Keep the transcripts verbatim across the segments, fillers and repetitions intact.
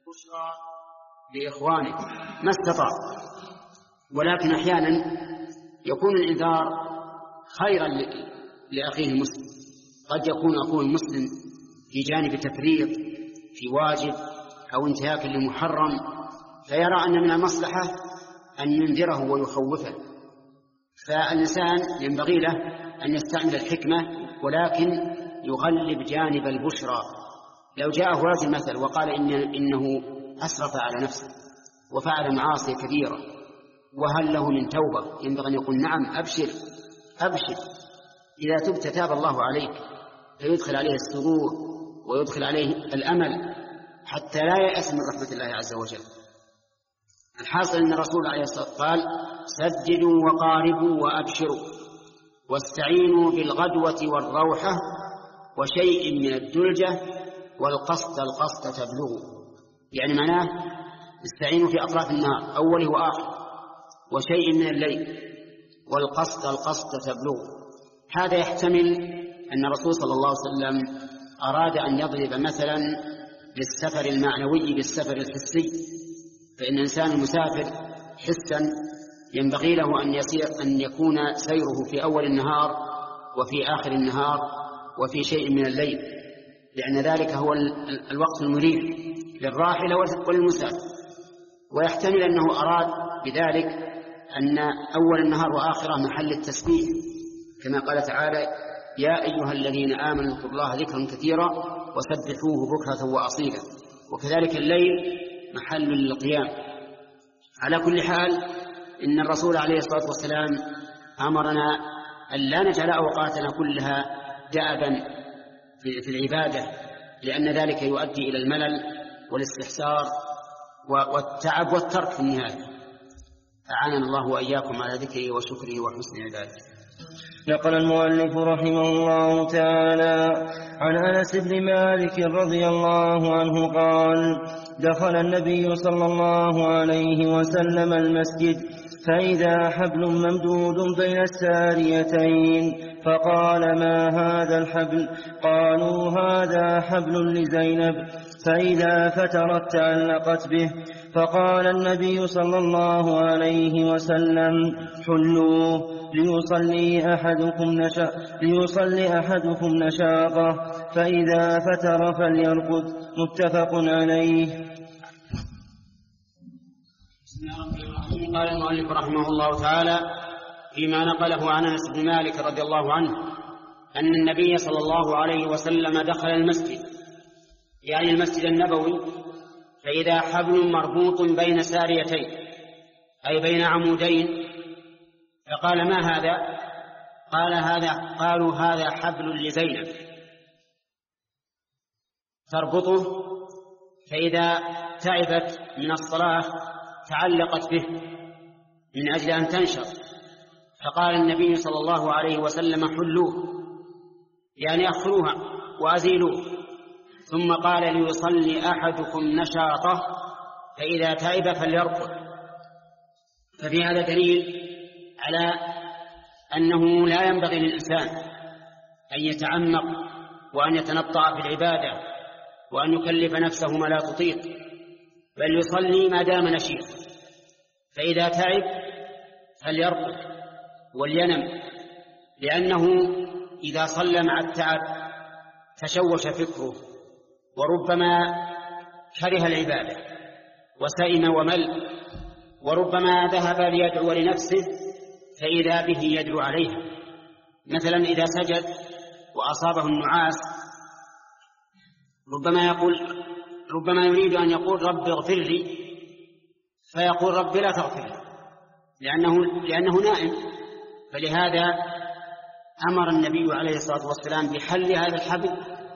البشرى لإخوانه ما استطاع. ولكن أحيانا يكون الإنذار خيرا لأخيه المسلم. قد يكون أخوه المسلم في جانب تفريط في واجب أو انتهاك لمحرم، فيرى أن من المصلحة أن ينذره ويخوفه، فالإنسان ينبغي له أن يستعمل الحكمة ولكن يغلب جانب البشرى. لو جاءه رجل مثل وقال إن إنه أسرف على نفسه وفعل معاصي كبيرة وهل له من توبة، ينبغي أن يقول نعم أبشر أبشر، إذا تبت تاب الله عليك، فيدخل عليه السرور ويدخل عليه الأمل حتى لا يأس من رحمة الله عز وجل. الحاصل أن الرسول عليه الصلاة والسلام قال سددوا وقاربوا وأبشروا واستعينوا بالغدوة والروحة وشيء من الدلجة والقسط القسط تبلغوا، يعني معناه استعينوا في أطراف النهار أوله وآخر، وشيء من الليل، والقسط القسط تبلغوا. هذا يحتمل أن الرسول صلى الله عليه وسلم أراد أن يضرب مثلا للسفر المعنوي بالسفر الحسي، فإن الإنسان المسافر حسا ينبغي له أن يسير أن يكون سيره في أول النهار وفي آخر النهار وفي شيء من الليل، لأن ذلك هو الوقت المريح للراحلة وللمسافر. ويحتمل أنه أراد بذلك أن أول النهار وآخره محل التسبيح، كما قال تعالى يا أيها الذين آمنوا اذكروا الله ذكرا كثيرا وسبحوه بكرة وأصيلا، وكذلك الليل محل للقيام. على كل حال إن الرسول عليه الصلاة والسلام أمرنا أن لا نجعل أوقاتنا كلها دأبا في العبادة، لأن ذلك يؤدي إلى الملل والاستحسار والتعب والترك في النهاية. أعاننا الله وإياكم على ذكره وشكره وحسن عبادته. نقل المؤلف رحمه الله تعالى عن أنس بن مالك رضي الله عنه قال دخل النبي صلى الله عليه وسلم المسجد فإذا حبل ممدود بين الساريتين فقال ما هذا الحبل؟ قالوا هذا حبل لزينب، فإذا فترت تعلقت به. فقال النبي صلى الله عليه وسلم حلوه ليصلي أحدكم نشا ليصلي أحدكم نشاطه، فإذا فتر فليرقد. متفق عليه. قال المؤلف رحمه الله تعالى فيما نقله عن أنس بن مالك رضي الله عنه أن النبي صلى الله عليه وسلم دخل المسجد، يعني المسجد النبوي، فإذا حبل مربوط بين ساريتين أي بين عمودين، فقال ما هذا؟ قال هذا قالوا هذا حبل لزينب تربطه، فإذا تعبت من الصلاة تعلقت به من أجل أن تنشط. فقال النبي صلى الله عليه وسلم حلوه، يعني أخروها وأزيلوه. ثم قال ليصلي أحدكم نشاطه، فإذا تعب فليرقد. ففي هذا دليل على أنه لا ينبغي للإنسان أن يتعمق وأن يتنطع في العبادة وأن يكلف نفسه ما لا تطيق، بل يصلي ما دام نشيط. فإذا تعب فليرقد ولينم، لأنه إذا صلى مع التعب تشوش فكره وربما كره العبادة وسئم ومل، وربما ذهب ليدعو لنفسه فإذا به يدعو عليها. مثلا إذا سجد وأصابه النعاس ربما يقول ربما يريد أن يقول رب اغفر لي، فيقول رب لا تغفر لي، لأنه, لأنه نائم. فلهذا أمر النبي عليه الصلاة والسلام بحل هذا الحبل،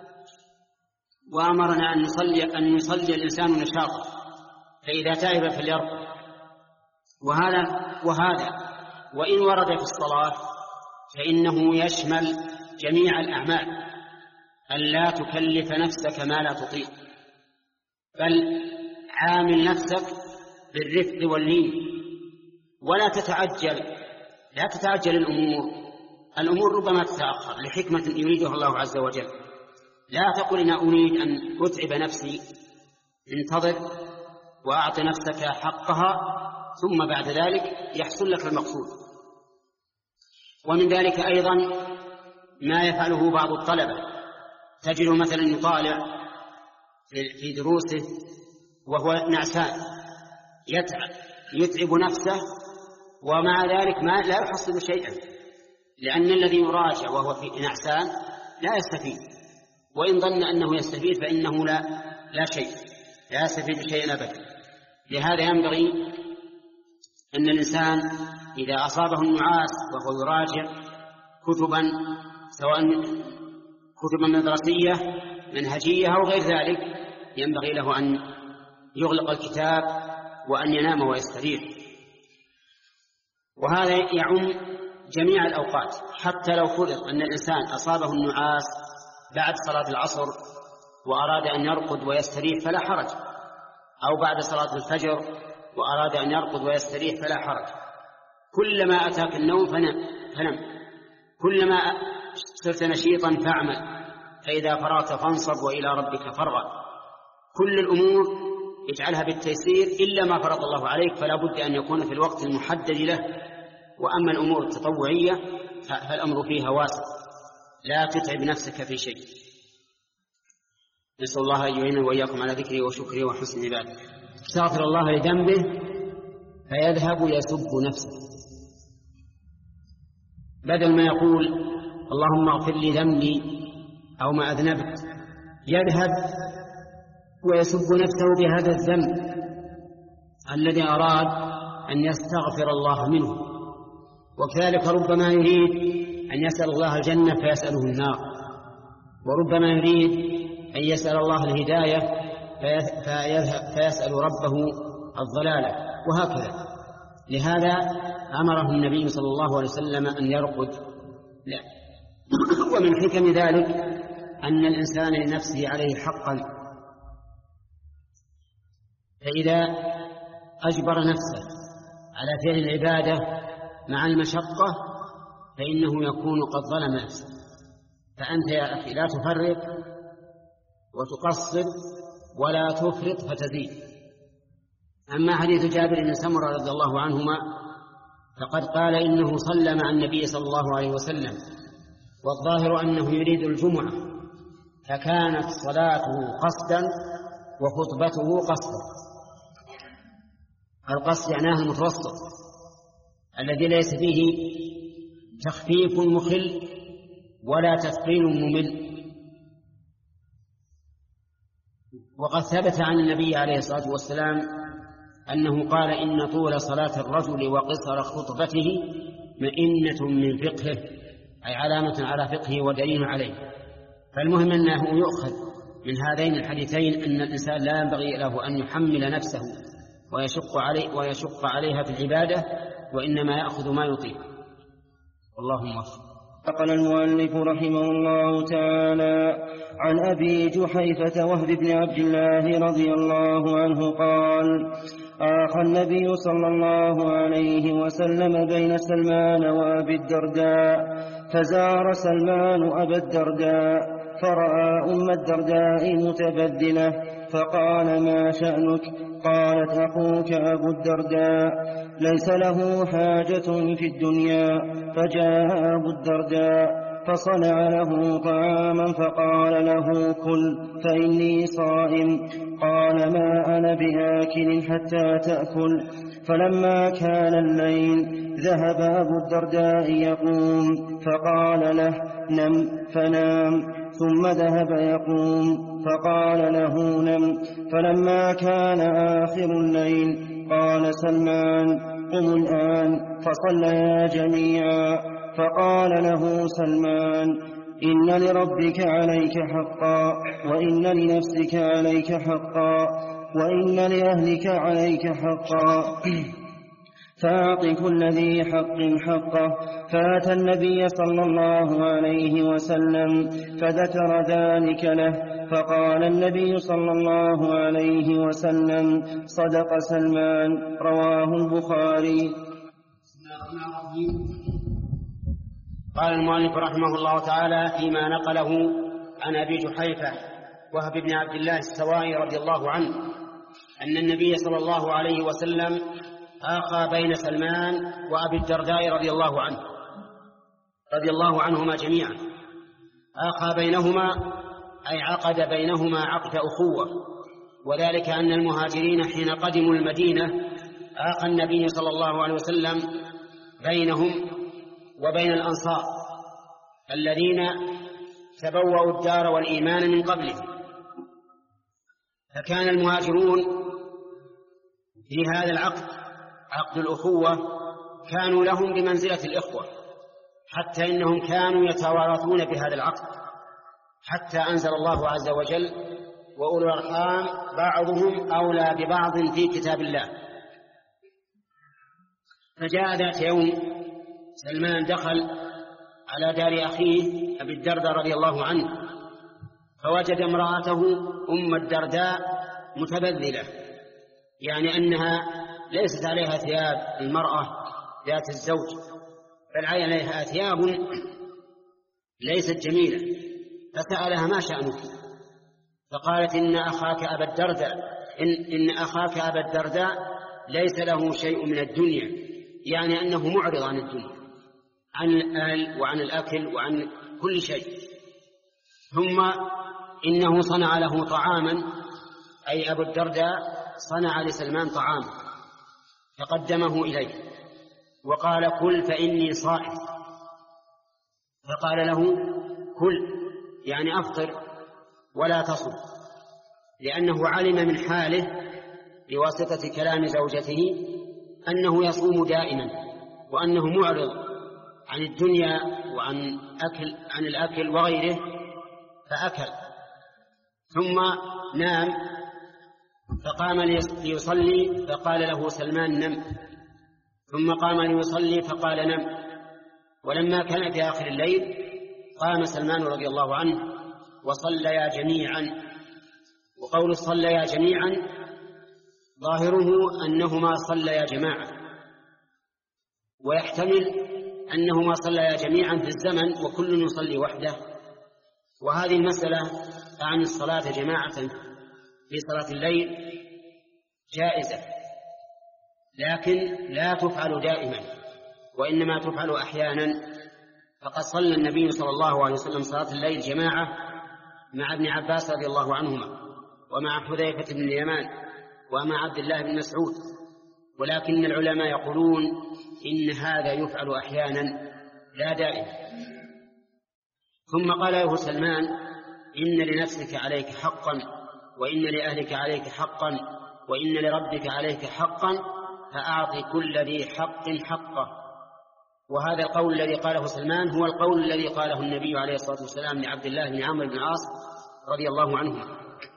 وأمرنا أن يصلي, أن يصلي الإنسان نشاطا، فإذا تعب فليرقد. وهذا, وهذا وإن ورد في الصلاة فإنه يشمل جميع الأعمال، أن لا تكلف نفسك ما لا تطيق، بل عامل نفسك بالرفق واللين، ولا تتعجل لا تتعجل الأمور الأمور ربما تتأخر لحكمة يريدها الله عز وجل. لا تقل أنا أريد أن أتعب نفسي انتظر وأعط نفسك حقها، ثم بعد ذلك يحصل لك المقصود. ومن ذلك أيضا ما يفعله بعض الطلبة، تجده مثلا يطالع في دروسه وهو نعسان، يتعب يتعب نفسه، ومع ذلك ما لا يحصل شيئا، لأن الذي يراجع وهو في نعسان لا يستفيد، وإن ظن أنه يستفيد فإنه لا, لا شيء لا يستفيد شيئا أبدا. لهذا ينبغي أن الإنسان إذا أصابه النعاس وهو يراجع كتبا، سواء كتبا مدرسية منهجية أو غير ذلك، ينبغي له أن يغلق الكتاب وأن ينام ويستريح. وهذا يعم جميع الأوقات، حتى لو فرض أن الإنسان أصابه النعاس بعد صلاة العصر وأراد أن يرقد ويستريح فلا حرج، أو بعد صلاة الفجر وأراد أن يرقد ويستريح فلا حرج. كلما أتاك النوم فنم, فنم. كلما صرت نشيطا فاعمل، فإذا فرغت فانصب وإلى ربك فارغب. كل الأمور اجعلها بالتيسير إلا ما فرض الله عليك، فلا بد أن يكون في الوقت المحدد له. وأما الأمور التطوعية فالأمر فيها واسع، لا تتعب نفسك في شيء. نسأل الله أن يعيننا وإياكم على ذكره وشكره وحسن عباده. استغفر الله لذنبه فيذهب يسب نفسه، بدل ما يقول اللهم اغفر لي ذنبي أو ما أذنبت، يذهب ويسب نفسه بهذا الذنب الذي أراد أن يستغفر الله منه. وكذلك ربما يريد أن يسأل الله الجنة فيسأله النار، وربما يريد أن يسأل الله الهداية فيسأل ربه الضلالة، وهكذا. لهذا أمره النبي صلى الله عليه وسلم أن يرقد. لا. ومن حكم ذلك أن الإنسان لنفسه عليه حقا، فإذا أجبر نفسه على فعل العبادة مع المشقة فإنه يكون قد ظلم نفسه. فأنت يا أخي لا تفرط وتقصر ولا تفرط فتزيد. أما حديث جابر بن سمرة رضي الله عنهما فقد قال إنه صلى مع النبي صلى الله عليه وسلم، والظاهر أنه يريد الجمعة، فكانت صلاته قصدا وخطبته قصدا. القصد معناه المتوسط الذي ليس فيه تخفيف مخل ولا تثقيل ممل. وقد ثبت عن النبي عليه الصلاة والسلام أنه قال إن طول صلاة الرجل وقصر خطبته مئنة من فقهه، أي علامة على فقهه ودليل عليه. فالمهم أنه يؤخذ من هذين الحديثين أن الإنسان لا ينبغي له أن يحمل نفسه ويشق عليه ويشق عليها في العبادة، وإنما يأخذ ما يطيق. والله موفق. نقل المؤلف رحمه الله تعالى عن أبي جحيفة وهب بن عبد الله رضي الله عنه قال: آخى النبي صلى الله عليه وسلم بين سلمان وأبي الدرداء، فزار سلمان أبا الدرداء فرأى أم الدرداء متبذلة، فقال: ما شأنك؟ قالت: أخوك أبو الدرداء ليس له حاجة في الدنيا. فجاء أبو الدرداء فصنع له طعاما فقال له: كل فإني صائم. قال: ما أنا بآكل حتى تأكل. فلما كان الليل ذهب أبو الدرداء يقوم، فقال له: نم، فنام. ثم ذهب يقوم، فقال له: نم. فلما كان آخر الليل قال سلمان: قم الآن. فصليا جميعا. فقال له سلمان: إن لربك عليك حقا، وإن لنفسك عليك حقا، وإن لأهلك عليك حقا، فأعط كل ذي حق حقه. فأتى النبي صلى الله عليه وسلم فذكر ذلك له، فقال النبي صلى الله عليه وسلم: صدق سلمان. رواه البخاري. قال المؤلف رحمه الله تعالى فيما نقله عن أبي جحيفة وهب بن عبد الله السوائي رضي الله عنه أن النبي صلى الله عليه وسلم آخى بين سلمان وأبي الدرداء رضي الله عنه رضي الله عنهما جميعا. آخى بينهما أي عقد بينهما عقد أخوة، وذلك أن المهاجرين حين قدموا المدينة آخى النبي صلى الله عليه وسلم بينهم وبين الأنصار الذين تبوأوا الدار والإيمان من قبله. فكان المهاجرون في هذا العقد عقد الأخوة كانوا لهم بمنزلة الإخوة، حتى إنهم كانوا يتوارثون بهذا العقد، حتى أنزل الله عز وجل: وأولو الأرحام بعضهم أولى ببعض في كتاب الله. فجاء ذات يوم سلمان دخل على دار أخيه أبي الدرداء رضي الله عنه، فوجد امرأته أم الدرداء متبذلة، يعني أنها ليست عليها ثياب المرأة ذات الزوج، بل عليها ثياب ليست جميلة. فسألها: ما شأنك؟ فقالت: إن أخاك أبا الدرداء إن, إن أخاك أبا الدرداء ليس له شيء من الدنيا، يعني أنه معرض عن الدنيا، عن الآل وعن الأكل وعن كل شيء. ثم إنه صنع له طعاما، أي أبو الدرداء صنع لسلمان طعاما فقدمه إليه وقال: كل فإني صائم. فقال له: كل يعني أفطر ولا تصم، لأنه علم من حاله بواسطة كلام زوجته أنه يصوم دائما، وأنه معرض عن الدنيا وعن أكل عن الأكل وغيره، فأكل. ثم نام فقام ليصلي فقال له سلمان: نم. ثم قام ليصلي فقال: نم. ولما كان في آخر الليل قام سلمان رضي الله عنه وصليا جميعا. وقول صليا جميعا ظاهره أنهما صليا جماعة، ويحتمل أنهما صليا جميعا في الزمن وكل يصلي وحده. وهذه المسألة عن الصلاة جماعة في صلاة الليل جائزة، لكن لا تفعل دائما، وإنما تفعل أحيانا. فقد صلى النبي صلى الله عليه وسلم صلاة الليل جماعة مع ابن عباس رضي الله عنهما، ومع حذيفة بن اليمان، ومع عبد الله بن مسعود. ولكن العلماء يقولون إن هذا يفعل أحيانا لا دائما. ثم قال له سلمان: إن لنفسك عليك حقا، وإن لأهلك عليك حقا، وإن لربك عليك حقا، فأعط كل ذي حق حقه. وهذا القول الذي قاله سلمان هو القول الذي قاله النبي عليه الصلاة والسلام لعبد الله بن عمرو بن العاص رضي الله عنهما.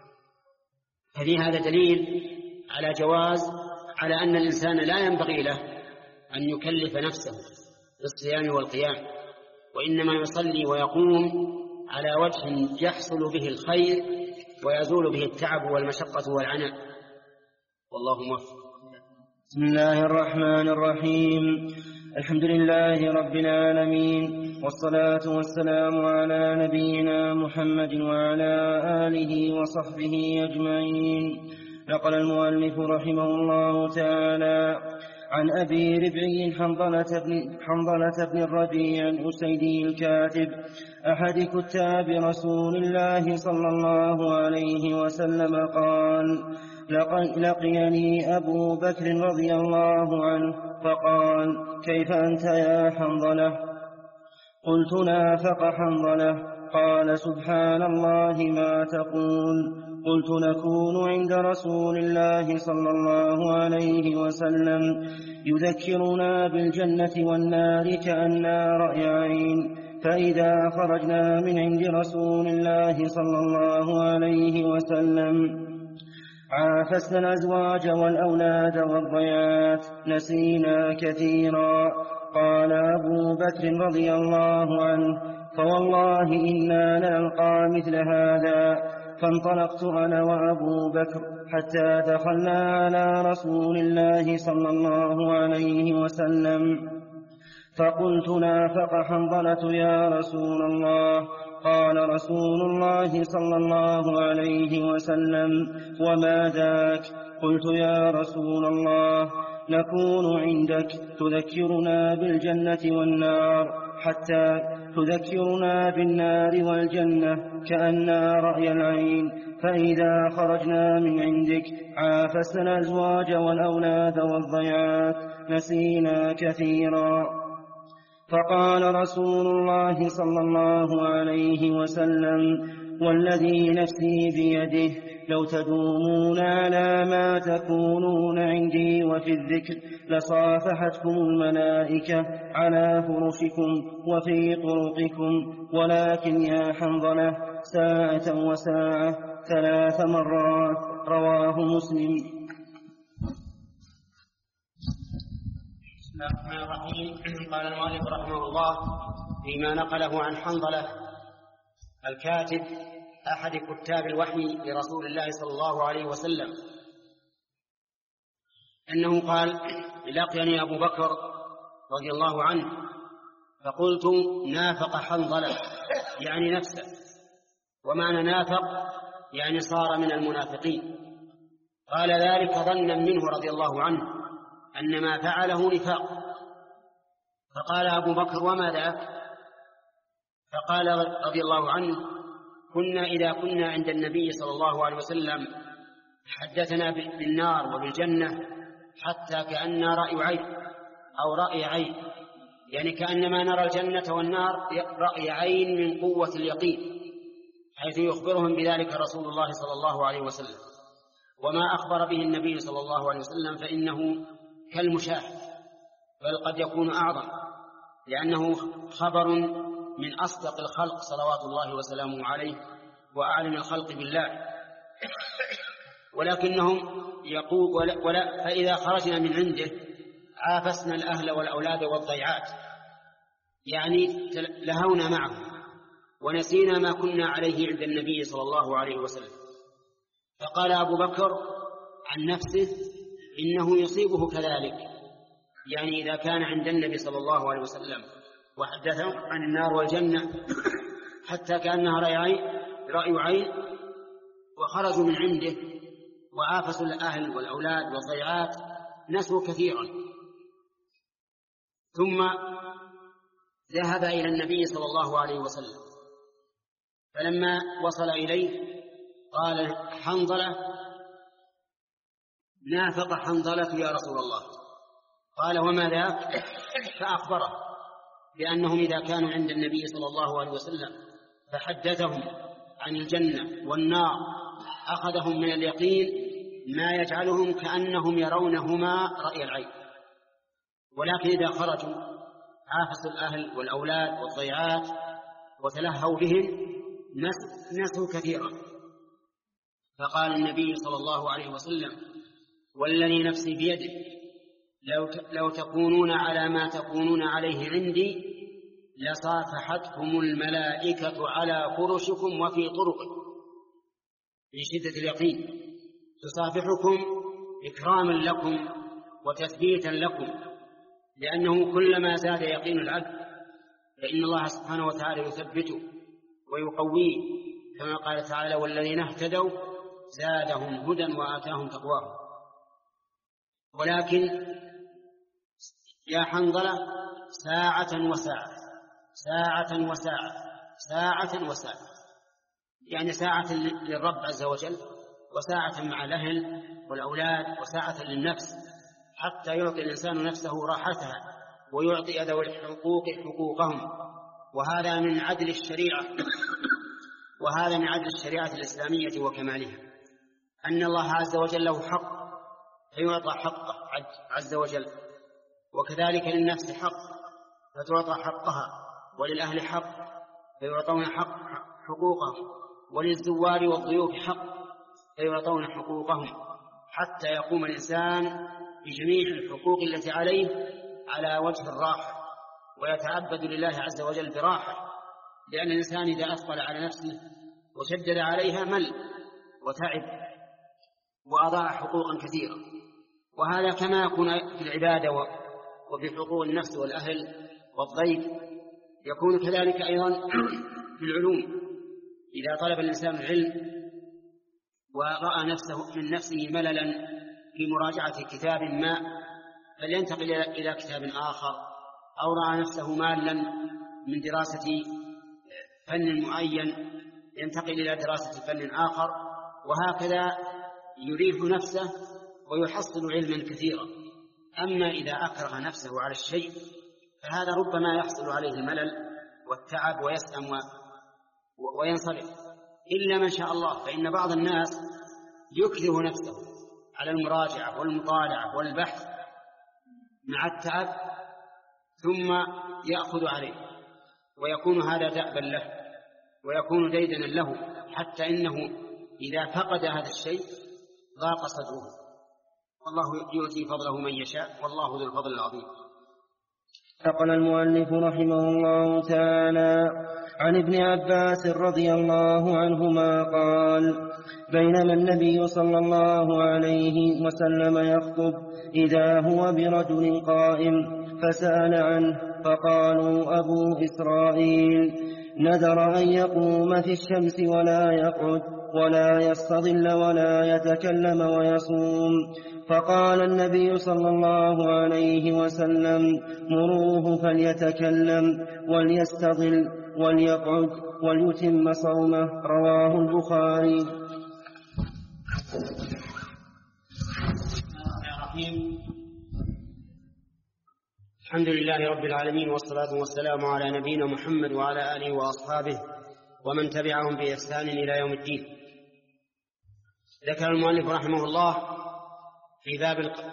ففي هذا دليل على جواز على أن الإنسان لا ينبغي له أن يكلف نفسه بالصيام والقيام، وإنما يصلي ويقوم على وجه يحصل به الخير ويزول به التعب والمشقة والعناء، والله موفق. بسم الله الرحمن الرحيم. الحمد لله رب العالمين، والصلاة والسلام على نبينا محمد وعلى آله وصحبه أجمعين. نقل المؤلف رحمه الله تعالى عن أبي ربعي حنظلة بن, حنظلة بن الربيع الأسيدي الكاتب أحد كتاب رسول الله صلى الله عليه وسلم قال: لقيني أبو بكر رضي الله عنه فقال: كيف أنت يا حنظلة؟ قلت: نافق حنظلة. قال: سبحان الله ما تقول؟ قلت: نكون عند رسول الله صلى الله عليه وسلم يذكرنا بالجنة والنار كأننا رأي عين، فإذا خرجنا من عند رسول الله صلى الله عليه وسلم عافسنا الأزواج والأولاد والضيعات، نسينا كثيرا. قال أبو بكر رضي الله عنه: فوالله إنا لنلقى مثل هذا. فانطلقت أنا وأبو بكر حتى دخلنا على رسول الله صلى الله عليه وسلم، فقلت: نافق حنظلة يا رسول الله. قال رسول الله صلى الله عليه وسلم: وما ذاك؟ قلت: يا رسول الله، نكون عندك تذكرنا بالجنة والنار، حتى تذكرنا بالنار والجنة كأننا رأي العين، فإذا خرجنا من عندك عافسنا الأزواج والأولاد والضيعات، نسينا كثيرا. فقال رسول الله صلى الله عليه وسلم: والذي نفسي بيده لو تدومون على ما تكونون عندي وفي الذكر لصافحتكم الملائكة على فرشكم وفي طرقكم، ولكن يا حنظلة ساعة وساعة ثلاث مرات. رواه مسلم. بسم الله الرحمن الرحيم. قال المؤلف رحمه الله فيما نقله عن حنظلة الكاتب أحد كتاب الوحي لرسول الله صلى الله عليه وسلم أنه قال: لقيني أبو بكر رضي الله عنه فقلت: نافق حنظلة، يعني نفسه. ومعنى نافق يعني صار من المنافقين. قال ذلك ظنا منه رضي الله عنه أن ما فعله نفاق. فقال أبو بكر: وما ذاك؟ فقال رضي الله عنه: كنا إذا كنا عند النبي صلى الله عليه وسلم حدثنا بالنار وبالجنة حتى كأننا رأي عين أو رأي عين، يعني كأنما نرى الجنة والنار رأي عين من قوة اليقين، حيث يخبرهم بذلك رسول الله صلى الله عليه وسلم. وما أخبر به النبي صلى الله عليه وسلم فإنه كالمشاهد، بل قد يكون أعظم، لأنه خبر من أصدق الخلق صلوات الله وسلامه عليه وأعلم الخلق بالله. ولكنهم يقول ولا, ولا فإذا خرجنا من عنده عافسنا الأهل والأولاد والضيعات، يعني لهونا معه ونسينا ما كنا عليه عند النبي صلى الله عليه وسلم. فقال أبو بكر عن نفسه: إنه يصيبه كذلك، يعني إذا كان عند النبي صلى الله عليه وسلم وحدثهم عن النار والجنة حتى كأنها رأي عين, رأي عين وخرجوا من عنده وعافسوا الأهل والأولاد والضيعات نسوا كثيرا. ثم ذهب إلى النبي صلى الله عليه وسلم، فلما وصل إليه قال حنظلة: نافق حنظلة يا رسول الله. قال: وما ذاك؟ فأخبره بأنهم إذا كانوا عند النبي صلى الله عليه وسلم فحدثهم عن الجنة والنار أخذهم من اليقين ما يجعلهم كأنهم يرونهما رأي العين، ولكن إذا خرجوا عافسوا الأهل والأولاد والضيعات وتلهوا بهم نسوا كثيرا. فقال النبي صلى الله عليه وسلم: والذي نفسي بيده لو, لو تكونون على ما تكونون عليه عندي لصافحتكم الملائكة على فرشكم وفي طرقكم، في شدة اليقين تصافحكم إكراما لكم وتثبيتا لكم، لأنه كلما زاد يقين العبد فإن الله سبحانه وتعالى يثبته ويقويه، كما قال تعالى: والذين اهتدوا زادهم هدى وآتاهم تقواهم. ولكن يا حنظلة ساعة وساعة ساعة وساعة ساعة وساعة، يعني ساعة للرب عز وجل وساعة مع الأهل والأولاد وساعة للنفس، حتى يعطي الإنسان نفسه راحتها ويعطي ذوي الحقوق حقوقهم. وهذا من عدل الشريعة وهذا من عدل الشريعة الإسلامية وكمالها، أن الله عز وجل له حق فيعطى حقه عز وجل، وكذلك للنفس حق فتعطى حقها، وللأهل حق فيعطون حق حقوقهم، وللزوار والضيوف حق فيعطون حقوقهم، حتى يقوم الإنسان بجميع الحقوق التي عليه على وجه الراحة ويتعبد لله عز وجل براحة، لأن الإنسان إذا أثقل على نفسه وشدد عليها مل وتعب وأضاع حقوقا كثيرة. وهذا كما يكون في العبادة وفي حقوق النفس والأهل والضيف يكون كذلك أيضا في العلوم. إذا طلب الإنسان العلم ورأى نفسه من نفسه مللا في مراجعة كتاب ما فلينتقل إلى كتاب آخر، أو رأى نفسه مالا من دراسة فن معين ينتقل إلى دراسة فن آخر، وهكذا يريح نفسه ويحصل علما كثيرا. أما إذا أكره نفسه على الشيء فهذا ربما يحصل عليه الملل والتعب ويسأم وينصرف، إلا من شاء الله. فإن بعض الناس يكره نفسه على المراجعة والمطالعة والبحث مع التعب ثم يأخذ عليه، ويكون هذا دأبا له ويكون ديدنا له، حتى إنه إذا فقد هذا الشيء ضاق صدره. والله يؤتي فضله من يشاء، والله ذو الفضل العظيم. نقل المؤلف رحمه الله تعالى عن ابن عباس رضي الله عنهما قال: بينما النبي صلى الله عليه وسلم يخطب إذا هو برجل قائم فسأل عنه فقالوا: أبو إسرائيل نذر أن يقوم في الشمس ولا يقعد ولا يستظل ولا يتكلم ويصوم. فقال النبي صلى الله عليه وسلم: مروه فليتكلم وليستظل وليقعد وليتم صومه. رواه البخاري. الحمد لله رب العالمين، والصلاة والسلام على نبينا محمد وعلى آله وأصحابه ومن تبعهم بإحسان إلى يوم الدين. ذكر المؤلف رحمه الله في باب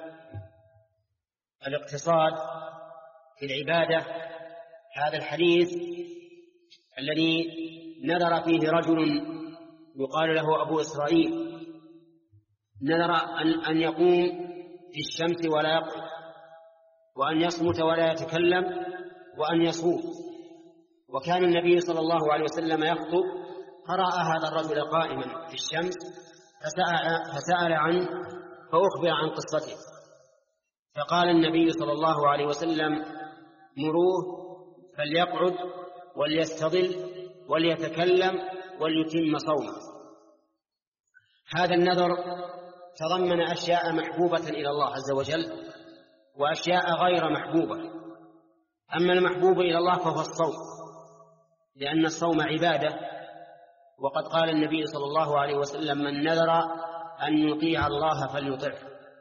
الاقتصاد في العبادة هذا الحديث الذي نذر فيه رجل يقال له أبو إسرائيل، نذر أن يقوم في الشمس ولا يقعد، وأن يصمت ولا يتكلم، وأن يصوم. وكان النبي صلى الله عليه وسلم يخطب فرأى هذا الرجل قائما في الشمس فسأل, فسأل عنه فأخبر عن قصته، فقال النبي صلى الله عليه وسلم: مروه فليقعد وليستظل وليتكلم وليتم صومه. هذا النذر تضمن أشياء محبوبة إلى الله عز وجل وأشياء غير محبوبة. أما المحبوب إلى الله فهو الصوم، لأن الصوم عبادة، وقد قال النبي صلى الله عليه وسلم: من نذر أن يطيع الله فليطعه.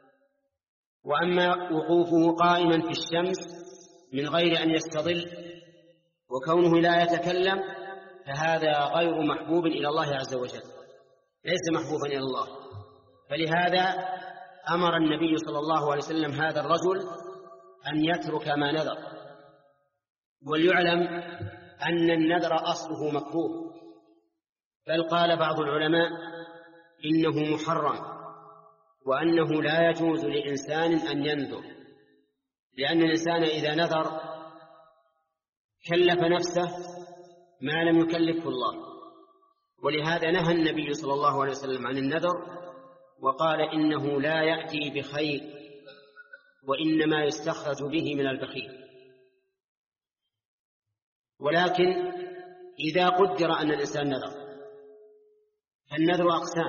وأما وقوفه قائما في الشمس من غير أن يستظل وكونه لا يتكلم فهذا غير محبوب إلى الله عز وجل، ليس محبوبا إلى الله. فلهذا أمر النبي صلى الله عليه وسلم هذا الرجل أن يترك ما نذر. وليعلم أن النذر أصله مكروه، بل قال بعض العلماء إنه محرم، وأنه لا يجوز لإنسان أن ينذر، لأن الإنسان إذا نذر كلف نفسه ما لم يكلفه الله. ولهذا نهى النبي صلى الله عليه وسلم عن النذر وقال: إنه لا يأتي بخير، وإنما يستخرج به من البخيل. ولكن إذا قدر أن الإنسان نذر، فالنذر أقسام: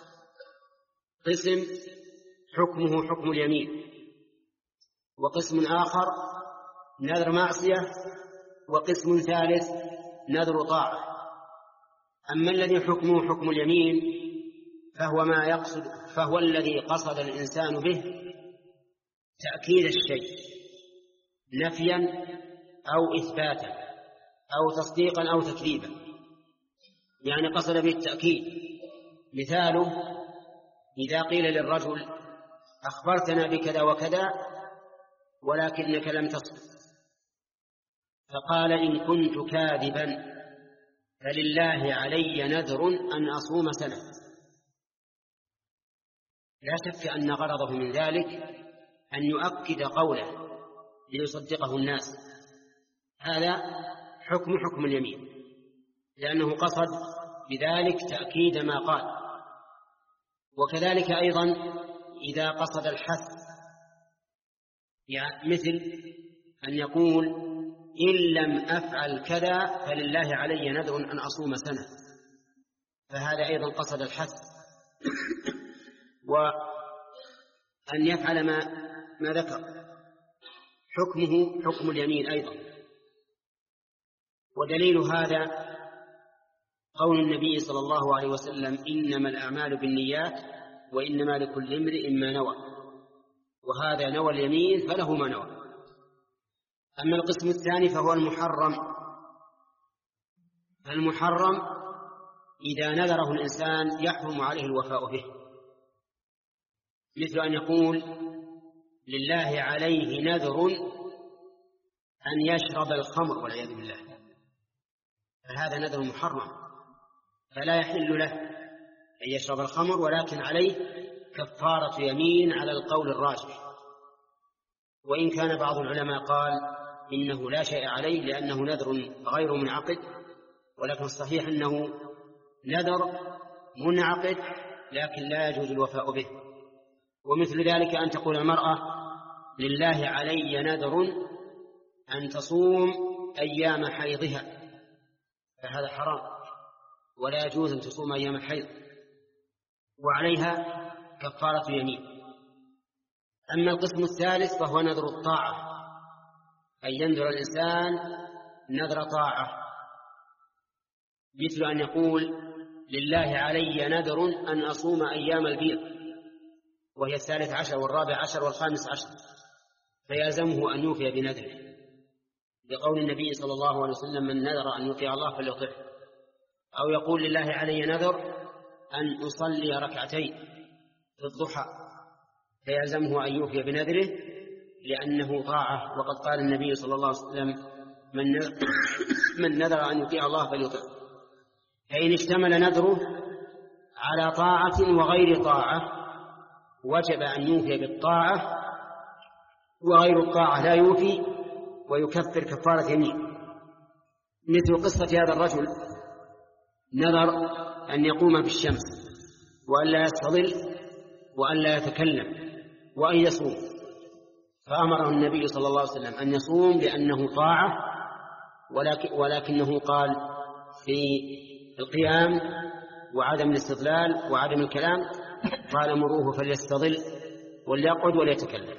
قسم حكمه حكم اليمين، وقسم آخر نذر معصية، وقسم ثالث نذر طاعة. أما الذي حكمه حكم اليمين فهو ما يقصد فهو الذي قصد الإنسان به تأكيد الشيء نفيا أو إثباتا أو تصديقا أو تكذيبا، يعني قصد به التأكيد. مثاله: إذا قيل للرجل: أخبرتنا بكذا وكذا ولكنك لم تصدق، فقال: إن كنت كاذبا فلله علي نذر أن أصوم سنة. لا شك أن غرضه من ذلك أن يؤكد قوله ليصدقه الناس. هذا حكم حكم اليمين، لأنه قصد بذلك تأكيد ما قال. وكذلك أيضا إذا قصد الحث، يعني مثل أن يقول: إن لم أفعل كذا فلله علي نذر أن أصوم سنة، فهذا أيضا قصد الحث، وأن يفعل ما, ما ذكر حكمه حكم اليمين أيضا. ودليل هذا قول النبي صلى الله عليه وسلم: إنما الأعمال بالنيات وإنما لكل امرئ ما نوى، وهذا نوى اليمين فله ما نوى. أما القسم الثاني فهو المحرم. المحرم إذا نذره الإنسان يحرم عليه الوفاء به، مثل أن يقول: لله عليه نذر أن يشرب الخمر والعياذ بالله، فهذا نذر محرم، فلا يحل له أن يشرب الخمر، ولكن عليه كفارة يمين على القول الراجح. وإن كان بعض العلماء قال إنه لا شيء عليه لأنه نذر غير منعقد، ولكن الصحيح أنه نذر منعقد لكن لا يجوز الوفاء به. ومثل ذلك أن تقول المرأة: لله علي نذر أن تصوم أيام حيضها، فهذا حرام، ولا يجوز أن تصوم أيام الحيض، وعليها كفارة يمين. أما القسم الثالث فهو نذر الطاعة، أي ينذر الإنسان نذر طاعة، مثل أن يقول: لله علي نذر أن أصوم أيام البيض، وهي الثالث عشر والرابع عشر والخامس عشر، فيلزمه أن يوفي بنذره، لقول النبي صلى الله عليه وسلم: من نذر أن يطيع الله فليطعه. أو يقول: لله علي نذر أن أصلي ركعتين في الضحى، فيلزمه أن يوفي بنذره لأنه طاعة، وقد قال النبي صلى الله عليه وسلم: من نذر أن يطيع الله فليطعه. فإن اشتمل نذره على طاعة وغير طاعة وجب أن يوفي بالطاعة، وغير الطاعة لا يوفي ويكفر كفارة يمين. مثل قصة هذا الرجل: نذر أن يقوم بالشمس وأن لا يستظل وأن لا يتكلم وأن يصوم، فأمره النبي صلى الله عليه وسلم أن يصوم لأنه طاعة، ولكن ولكنه قال في القيام وعدم الاستظلال وعدم الكلام، قال: مروه فليستظل وليقعد وليتكلم.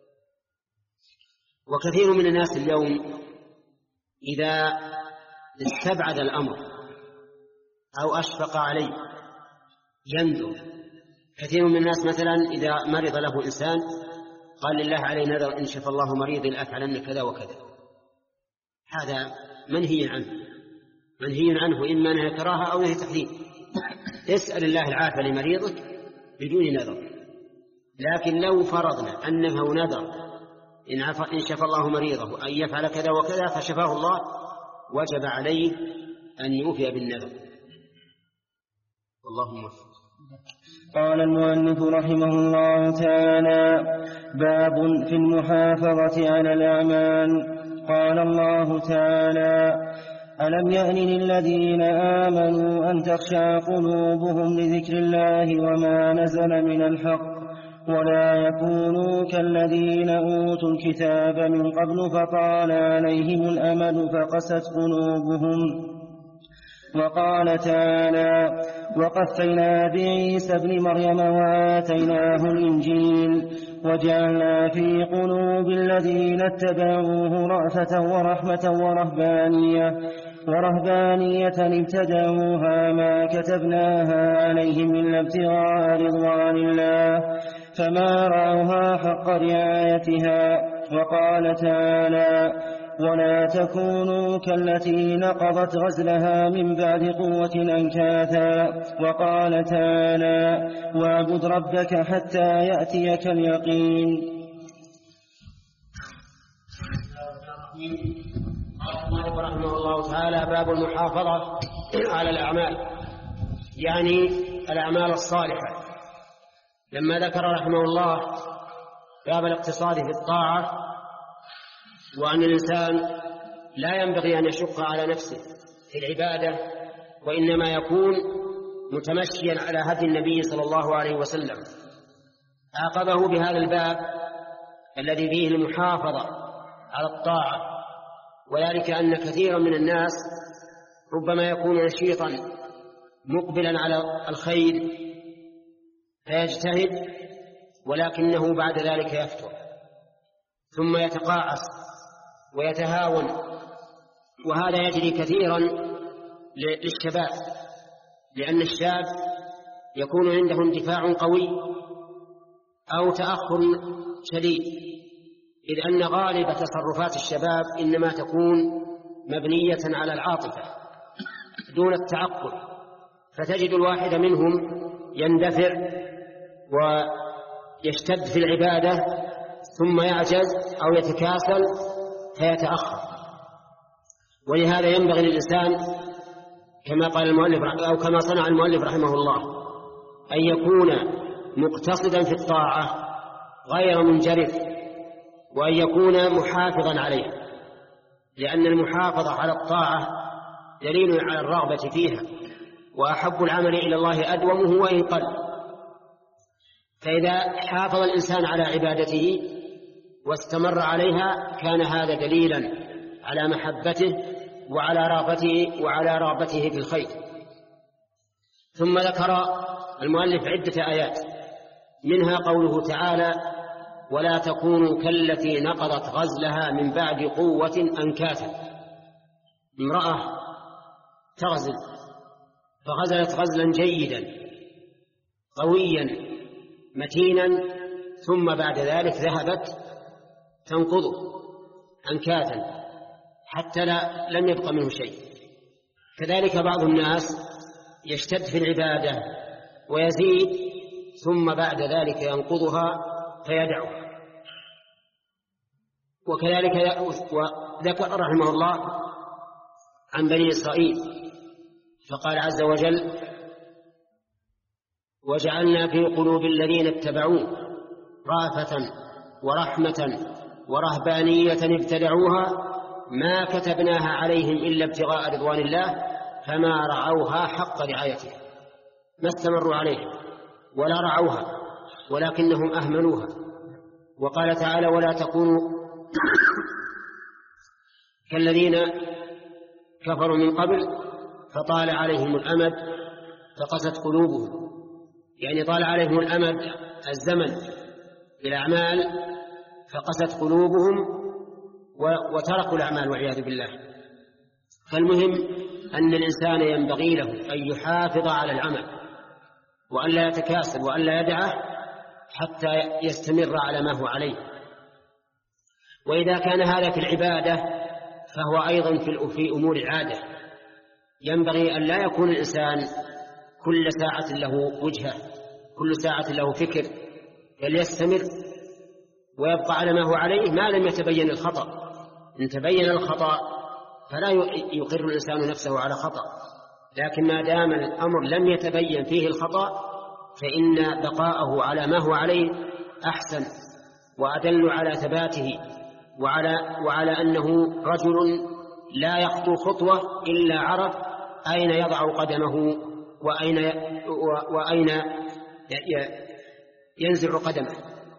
وكثير من الناس اليوم إذا استبعد الأمر أو أشفق عليه ينذر. كثير من الناس مثلا إذا مرض له إنسان قال: لله علي نذر إن شفى الله مريضي لأفعلن كذا وكذا، هذا منهي عنه، منهي عنه إما نهي كراهة أو نهي تحريم. اسأل الله العافية لمريضك بدون نذر. لكن لو فرضنا أنه نذر إن شفى الله مريضه أن يفعل كذا وكذا فشفاه الله، وجب عليه أن يوفي بالنذر. اللهم وفق. قال المؤلف رحمه الله تعالى: باب في المحافظة على الأعمال. قال الله تعالى: ألم يأن للذين آمنوا أن تخشع قلوبهم لذكر الله وما نزل من الحق ولا يكونوا كالذين أوتوا الكتاب من قبل فطال عليهم الأمد فقست قلوبهم. وقال تعالى: وقفينا بعيسى ابن مريم وآتيناه الإنجيل وجعلنا في قلوب الذين اتبعوه رأفة ورحمة ورهبانية ورهبانية ابتدعوها ما كتبناها عليهم إلا ابتغاء رضوان الله فما رعوها حق رعايتها. وقال تعالى: ولا تكونوا كالتي نقضت غزلها من بعد قوة أنكاثا. وقال تعالى: واعبد ربك حتى يأتيك اليقين. قال رحمه الله تعالى: باب المحافظة على الأعمال، يعني الأعمال الصالحة. لما ذكر رحمه الله باب الاقتصاد في الطاعة، وأن الإنسان لا ينبغي أن يشق على نفسه في العبادة، وإنما يكون متمشيا على هدي النبي صلى الله عليه وسلم، عاقبه بهذا الباب الذي فيه المحافظة على الطاعة وذلك أن كثيرا من الناس ربما يكون نشيطا مقبلا على الخير فيجتهد، ولكنه بعد ذلك يفتر ثم يتقاعس ويتهاون، وهذا يجري كثيرا للشباب، لأن الشاب يكون عنده اندفاع قوي أو تأخر شديد، إذ أن غالب تصرفات الشباب إنما تكون مبنية على العاطفة دون التعقل، فتجد الواحد منهم يندفع ويشتد في العبادة ثم يعجز أو يتكاسل فيتأخر. ولهذا ينبغي للإنسان كما قال المؤلف أو كما صنع المؤلف رحمه الله أن يكون مقتصدا في الطاعة غير منجرف، وأن يكون محافظا عليها، لأن المحافظة على الطاعة دليل على الرغبة فيها، وأحب العمل إلى الله أدومه وإن قل. فإذا حافظ الإنسان على عبادته واستمر عليها كان هذا دليلا على محبته وعلى رغبته وعلى رغبته في الخير. ثم ذكر المؤلف عدة آيات، منها قوله تعالى: ولا تكونوا كالتي نقضت غزلها من بعد قوة أنكاثا. امرأة تغزل فغزلت غزلا جيدا قويا متينا، ثم بعد ذلك ذهبت تنقضه أنكاثا حتى لا لم يبق منه شيء. كذلك بعض الناس يشتد في العبادة ويزيد ثم بعد ذلك ينقضها فيدعها. وكذلك وذكر رحمه الله عن بني إسرائيل فقال عز وجل: وجعلنا في قلوب الذين اتبعوه رأفة ورحمة ورهبانية ابتدعوها ما كتبناها عليهم إلا ابتغاء رضوان الله فما رعوها حق رعايتها. ما استمروا عليها ولا رعوها ولكنهم أهملوها. وقال تعالى: ولا تكونوا كالذين كفروا من قبل فطال عليهم الأمد فقست قلوبهم، يعني طال عليهم الأمد الزمن بالأعمال فقست قلوبهم وتركوا الأعمال والعياذ بالله. فالمهم أن الإنسان ينبغي له أن يحافظ على العمل وأن لا يتكاسل وأن لا يدعه حتى يستمر على ما هو عليه. وإذا كان هذا في العبادة فهو أيضا في أمور العادة. ينبغي أن لا يكون الإنسان كل ساعة له وجهة، كل ساعة له فكر، بل يستمر ويبقى على ما هو عليه ما لم يتبين الخطأ. إن تبين الخطأ فلا يقر الإنسان نفسه على خطأ، لكن ما دام الأمر لم يتبين فيه الخطأ فإن بقاءه على ما هو عليه أحسن وأدل على ثباته وعلى, وعلى أنه رجل لا يخطو خطوة إلا عرف أين يضع قدمه وأين, وأين ينزع قدمه.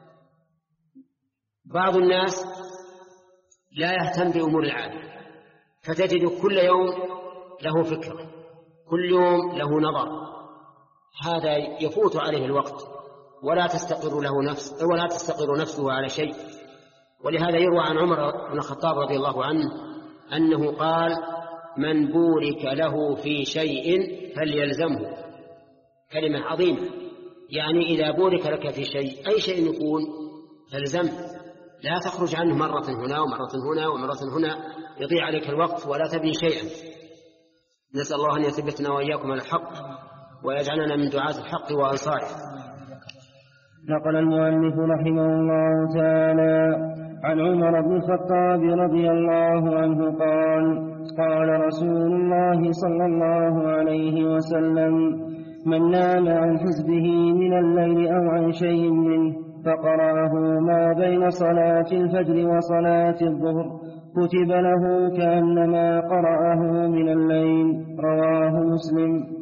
بعض الناس لا يهتم بأمور العالم، فتجد كل يوم له فكرة، كل يوم له نظر، هذا يفوت عليه الوقت ولا تستقر له نفس ولا تستقر نفسه على شيء. ولهذا يروى عن عمر بن الخطاب رضي الله عنه أنه قال: من بورك له في شيء فليلزمه. كلمة عظيمة، يعني إذا بورك لك في شيء أي شيء يكون فالزمه، لا تخرج عنه مرة هنا ومرة هنا ومرة هنا يضيع عليك الوقت ولا تبني شيئا. نسأل الله أن يثبتنا وإياكم على الحق ويجعلنا من دعاة الحق وأنصاره. نقل المؤلف رحمه الله تعالى عن عمر بن الخطاب رضي الله عنه قال: قال رسول الله صلى الله عليه وسلم: من نام عن حزبه من الليل أو عن شيء منه فقرأه ما بين صلاة الفجر وصلاة الظهر كتب له كأنما قرأه من الليل. رواه مسلم.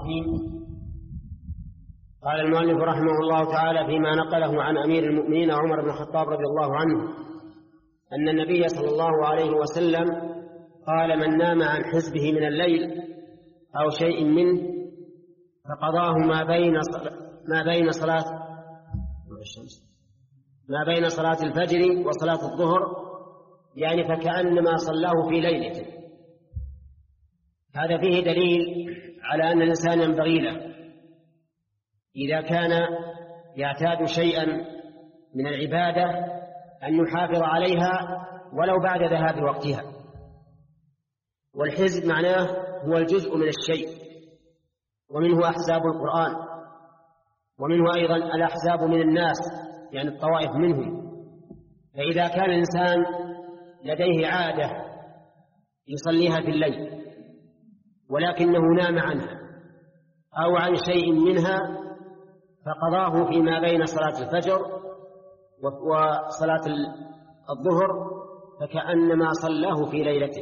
قال المؤلف رحمه الله تعالى فيما نقله عن أمير المؤمنين عمر بن الخطاب رضي الله عنه أن النبي صلى الله عليه وسلم قال من نام عن حزبه من الليل أو شيء منه فقضاه ما بين ما بين صلاة ما بين صلاة الفجر وصلاة الظهر، يعني فكأنما صلاه في ليلته. هذا فيه دليل على أن الإنسان ينبغي له إذا كان يعتاد شيئا من العبادة أن يحافظ عليها ولو بعد ذهاب وقتها. والحزب معناه هو الجزء من الشيء، ومنه أحزاب القرآن، ومنه أيضا الأحزاب من الناس، يعني الطوائف منهم. فإذا كان الإنسان لديه عادة يصليها في الليل ولكنه نام عنها أو عن شيء منها فقضاه فيما بين صلاة الفجر وصلاة الظهر فكأنما صلاه في ليلته.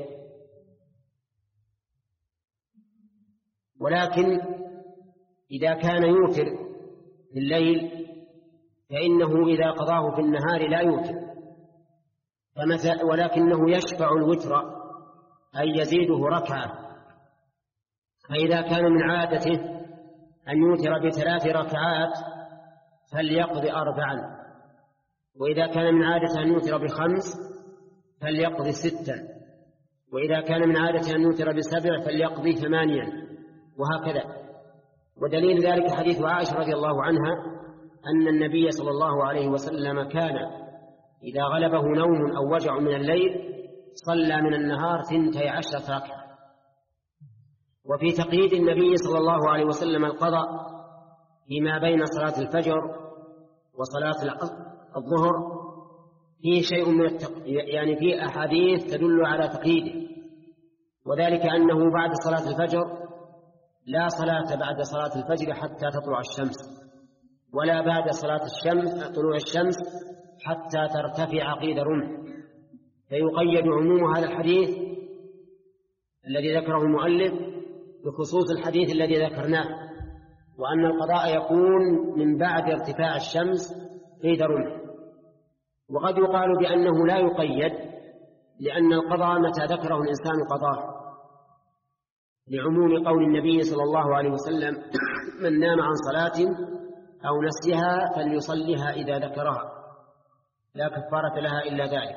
ولكن إذا كان يوتر في الليل فإنه إذا قضاه في النهار لا يوتر، ولكنه يشفع الوتر أي يزيده ركعة. فإذا كان من عادته أن يوتر بثلاث ركعات فليقضي أربعا، وإذا كان من عادته أن يوتر بخمس فليقضي ستا، وإذا كان من عادته أن يوتر بسبع فليقضي ثمانيا، وهكذا. ودليل ذلك حديث عائشة رضي الله عنها أن النبي صلى الله عليه وسلم كان إذا غلبه نوم أو وجع من الليل صلى من النهار ثنتي عشرة ركعة. وفي تقييد النبي صلى الله عليه وسلم القضاء فيما بين صلاة الفجر وصلاة الظهر فيه شيء من التق... يعني في أحاديث تدل على تقييده، وذلك أنه بعد صلاة الفجر لا صلاة بعد صلاة الفجر حتى تطلع الشمس، ولا بعد صلاة الشمس طلوع الشمس حتى ترتفع قيد رمح. فيقيد عموم هذا الحديث الذي ذكره المؤلف بخصوص الحديث الذي ذكرناه، وأن القضاء يكون من بعد ارتفاع الشمس قيد رمح. وقد يقال بأنه لا يقيد، لأن القضاء متى ذكره الإنسان قضاه، لعموم قول النبي صلى الله عليه وسلم من نام عن صلاة أو نسيها فليصليها إذا ذكرها لا كفارة لها إلا ذلك.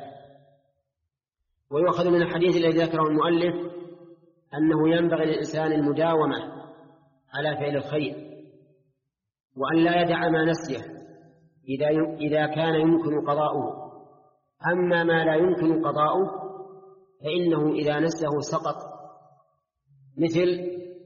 ويؤخذ من الحديث الذي ذكره المؤلف أنه ينبغي للإنسان المداومة على فعل الخير، وأن لا يدع ما نسيه إذا إذا كان يمكن قضاؤه. أما ما لا يمكن قضاؤه فإنه إذا نسيه سقط، مثل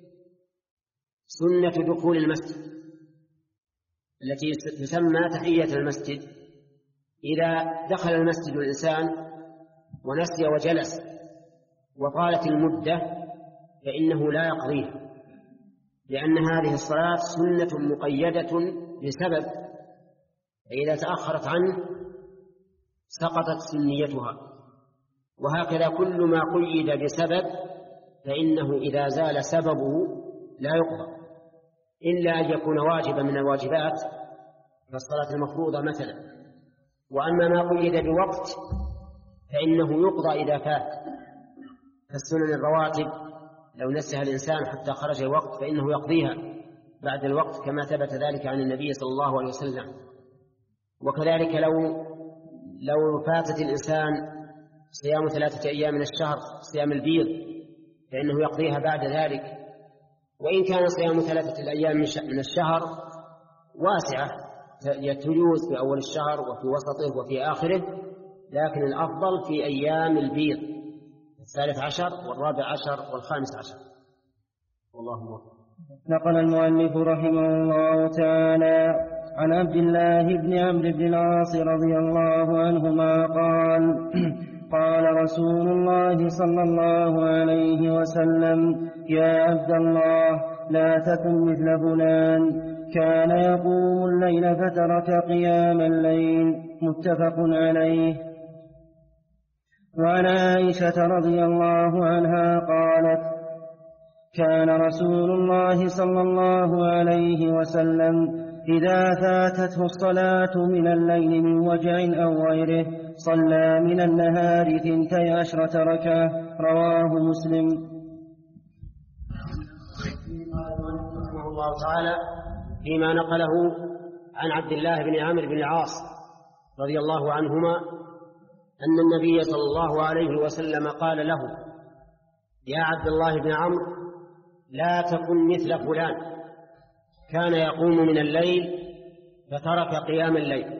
سنة دخول المسجد التي تسمى تحية المسجد. إذا دخل المسجد الإنسان ونسي وجلس وطالت المدة فإنه لا يقضيها، لأن هذه الصلاة سنة مقيدة بسبب، فإذا تأخرت عنه سقطت سنيتها. وهكذا كل ما قيد بسبب فإنه إذا زال سببه لا يقضى، إلا أن يكون واجبا من الواجبات كالصلاة المفروضة مثلا. وأما ما قيد بوقت فإنه يقضى إذا فات، كالسنن الرواتب لو نسيها الإنسان حتى خرج الوقت فإنه يقضيها بعد الوقت كما ثبت ذلك عن النبي صلى الله عليه وسلم. وكذلك لو لو فاتت الإنسان صيام ثلاثة أيام من الشهر صيام البيض فإنه يقضيها بعد ذلك. وإن كان صيام ثلاثة الأيام من الشهر واسعة يجوز في أول الشهر وفي وسطه وفي آخره، لكن الأفضل في أيام البيض الثالث عشر والرابع عشر والخامس عشر. والله موفق. نقل المؤلف رحمه الله تعالى عن عبد الله بن عمرو بن العاص رضي الله عنهما قال قال رسول الله صلى الله عليه وسلم يا عبد الله لا تكن مثل فلان كان يقوم الليل فترك قيام الليل. متفق عليه. وعن عائشة رضي الله عنها قالت كان رسول الله صلى الله عليه وسلم إذا فاتته الصلاة من الليل من وجع أو غيره صلى من النهار ثنتي عشرة ركعة. رواه مسلم. رحمه الله تعالى فيما نقله عن عبد الله بن عمرو بن العاص رضي الله عنهما أن النبي صلى الله عليه وسلم قال له: يا عبد الله بن عمرو، لا تكن مثل فلان كان يقوم من الليل فترك قيام الليل.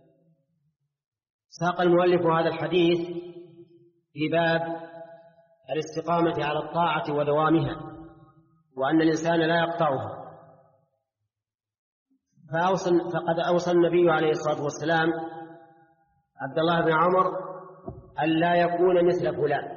ساق المؤلف هذا الحديث في باب الاستقامة على الطاعة ودوامها، وأن الإنسان لا يقطعها. فأوصى فقد أوصى النبي عليه الصلاة والسلام عبد الله بن عمرو أن لا يكون مثل فلان،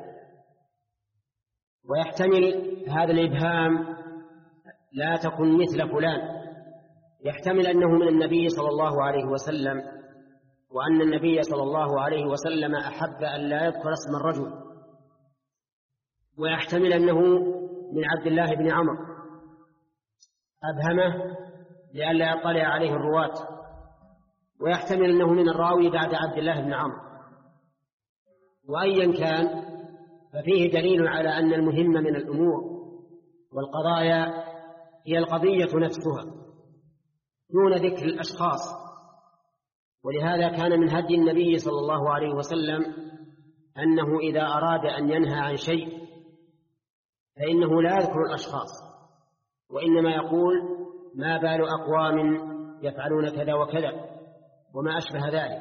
ويحتمل هذا الإبهام لا تكن مثل فلان يحتمل أنه من النبي صلى الله عليه وسلم، وأن النبي صلى الله عليه وسلم أحب أن لا يذكر اسم الرجل، ويحتمل أنه من عبد الله بن عمرو أبهمه لئلا يطلع عليه الرواة، ويحتمل أنه من الراوي بعد عبد الله بن عمرو. وأيا كان ففيه دليل على أن المهم من الأمور والقضايا هي القضية نفسها دون ذكر الأشخاص. ولهذا كان من هدي النبي صلى الله عليه وسلم أنه إذا أراد أن ينهى عن شيء فإنه لا يذكر الأشخاص، وإنما يقول: ما بال أقوام يفعلون كذا وكذا وما أشبه ذلك.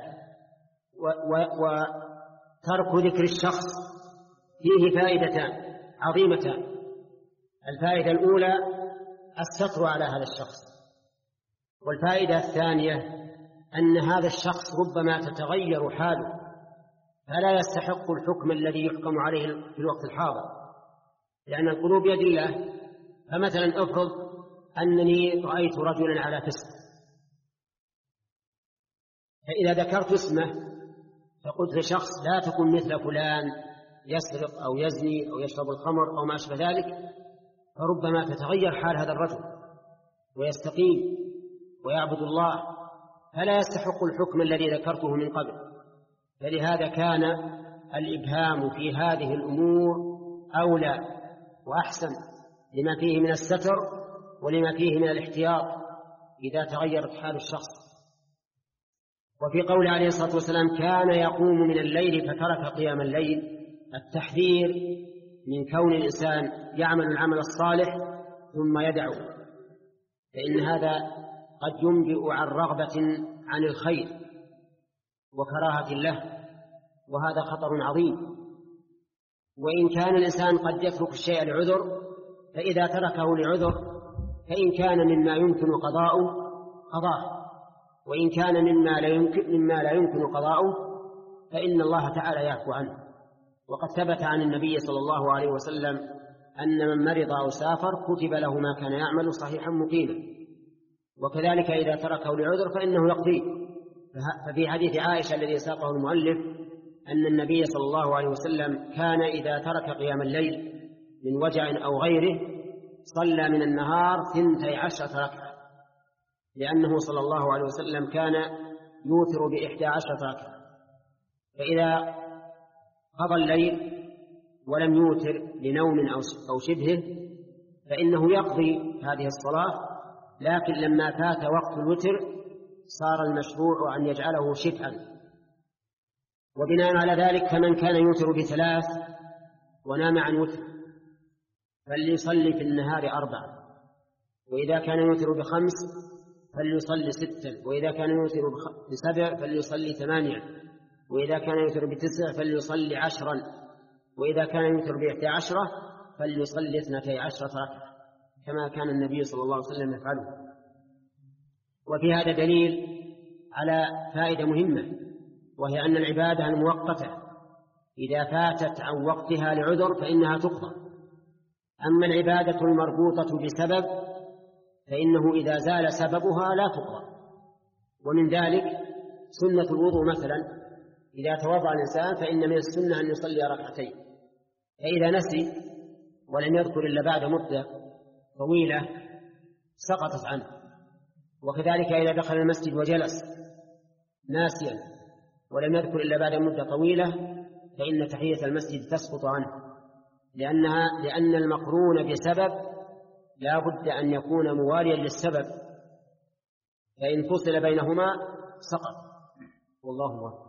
وترك ذكر الشخص فيه فائدتان عظيمتان. الفائدة الأولى الستر على هذا الشخص، والفائدة الثانية أن هذا الشخص ربما تتغير حاله فلا يستحق الحكم الذي يحكم عليه في الوقت الحاضر، لأن القلوب بيد الله. فمثلا افرض أنني رأيت رجلا على فسق، فإذا ذكرت اسمه فقلت لشخص: لا تكن مثل فلان يسرق أو يزني أو يشرب الخمر أو ما أشبه ذلك، فربما تتغير حال هذا الرجل ويستقيم ويعبد الله، فلا يستحق الحكم الذي ذكرته من قبل. فلهذا كان الإبهام في هذه الأمور أولى وأحسن لما فيه من الستر ولما فيه من الاحتياط إذا تغيرت حال الشخص. وفي قول عليه الصلاة والسلام: كان يقوم من الليل فترك قيام الليل، التحذير من كون الإنسان يعمل العمل الصالح ثم يدعو، فإن هذا قد ينبئ عن رغبة عن الخير وكراهة له، وهذا خطر عظيم. وإن كان الإنسان قد يترك الشيء لعذر، فإذا تركه لعذر فإن كان مما يمكن قضاؤه قضاه، وإن كان مما لا يمكن, مما لا يمكن قضاؤه فإن الله تعالى يعفو عنه. وقد ثبت عن النبي صلى الله عليه وسلم أن من مرض أو سافر كتب له ما كان يعمل صحيحا مقيما، وكذلك إذا تركه لعذر فإنه يقضيه. ففي حديث عائشة الذي ساقه المؤلف أن النبي صلى الله عليه وسلم كان إذا ترك قيام الليل من وجع أو غيره صلى من النهار ثنتي عشرة ركعة، لأنه صلى الله عليه وسلم كان يوتر بإحدى عشرة ركعة. فإذا قضى الليل ولم يوتر لنوم أو شبهه فإنه يقضي هذه الصلاة، لكن لما فات وقت الوتر صار المشروع أن يجعله شفعا. وبناء على ذلك فمن كان يوتر بثلاث ونام عن وتر فليصلي في النهار أربعة، وإذا كان يوتر بخمس فليصلي ستا، وإذا كان يوتر بسبع فليصلي ثمانيا، وإذا كان يوتر بتسع فليصلي عشرا، وإذا كان يوتر بإحدى عشرة فليصلي اثنتي عشرة ركعة كما كان النبي صلى الله عليه وسلم يفعله. وفي هذا دليل على فائدة مهمة، وهي أن العبادة المؤقتة إذا فاتت عن وقتها لعذر فإنها تقضى، أما العبادة المربوطة بسبب فإنه إذا زال سببها لا تقضى. ومن ذلك سنة الوضوء مثلا، إذا توضأ الإنسان فإن من السنة أن يصلي ركعتين، فإذا نسي ولم يذكر إلا بعد مدة طويلة سقطت عنه. وكذلك إذا دخل المسجد وجلس ناسيا ولم يذكر إلا بعد مدة طويلة فإن تحية المسجد تسقط عنه، لأنها لأن المقرون بسبب لا بد أن يكون مواليا للسبب، فإن فصل بينهما سقط. والله أكبر.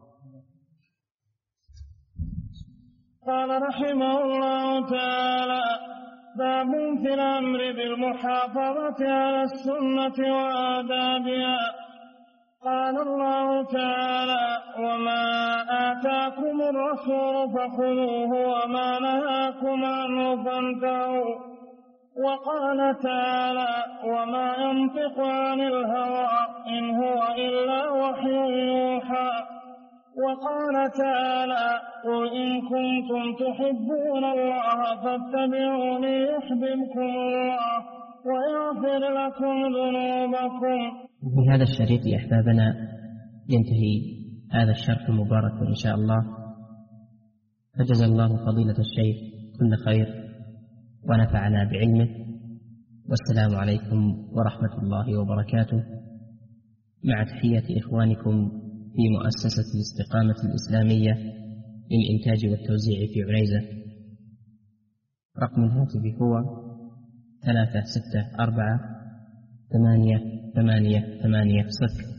قال رحمه الله تعالى: باب في الأمر بالمحافظة على السنة وآدابها. قال الله تعالى: وما آتاكم الرسول فخذوه وما نهاكم عنه فانتهوا. وقال تعالى: وما ينطق عن الهوى إن هو إلا وحي يوحى. وقال تعالى: قل إن كنتم تحبون الله فاتبعوني يحببكم الله ويغفر لكم ذنوبكم. في هذا الشريط يا أحبابنا ينتهي هذا الشرح المبارك إن شاء الله، فجزا الله فضيلة الشيخ كل خير ونفعنا بعلمه، والسلام عليكم ورحمة الله وبركاته، مع تحية إخوانكم في مؤسسة الاستقامة الإسلامية للإنتاج والتوزيع في عنيزة. رقم الهاتف هو ثلاثة ستة أربعة ثمانية ثمانية ثمانية صفر.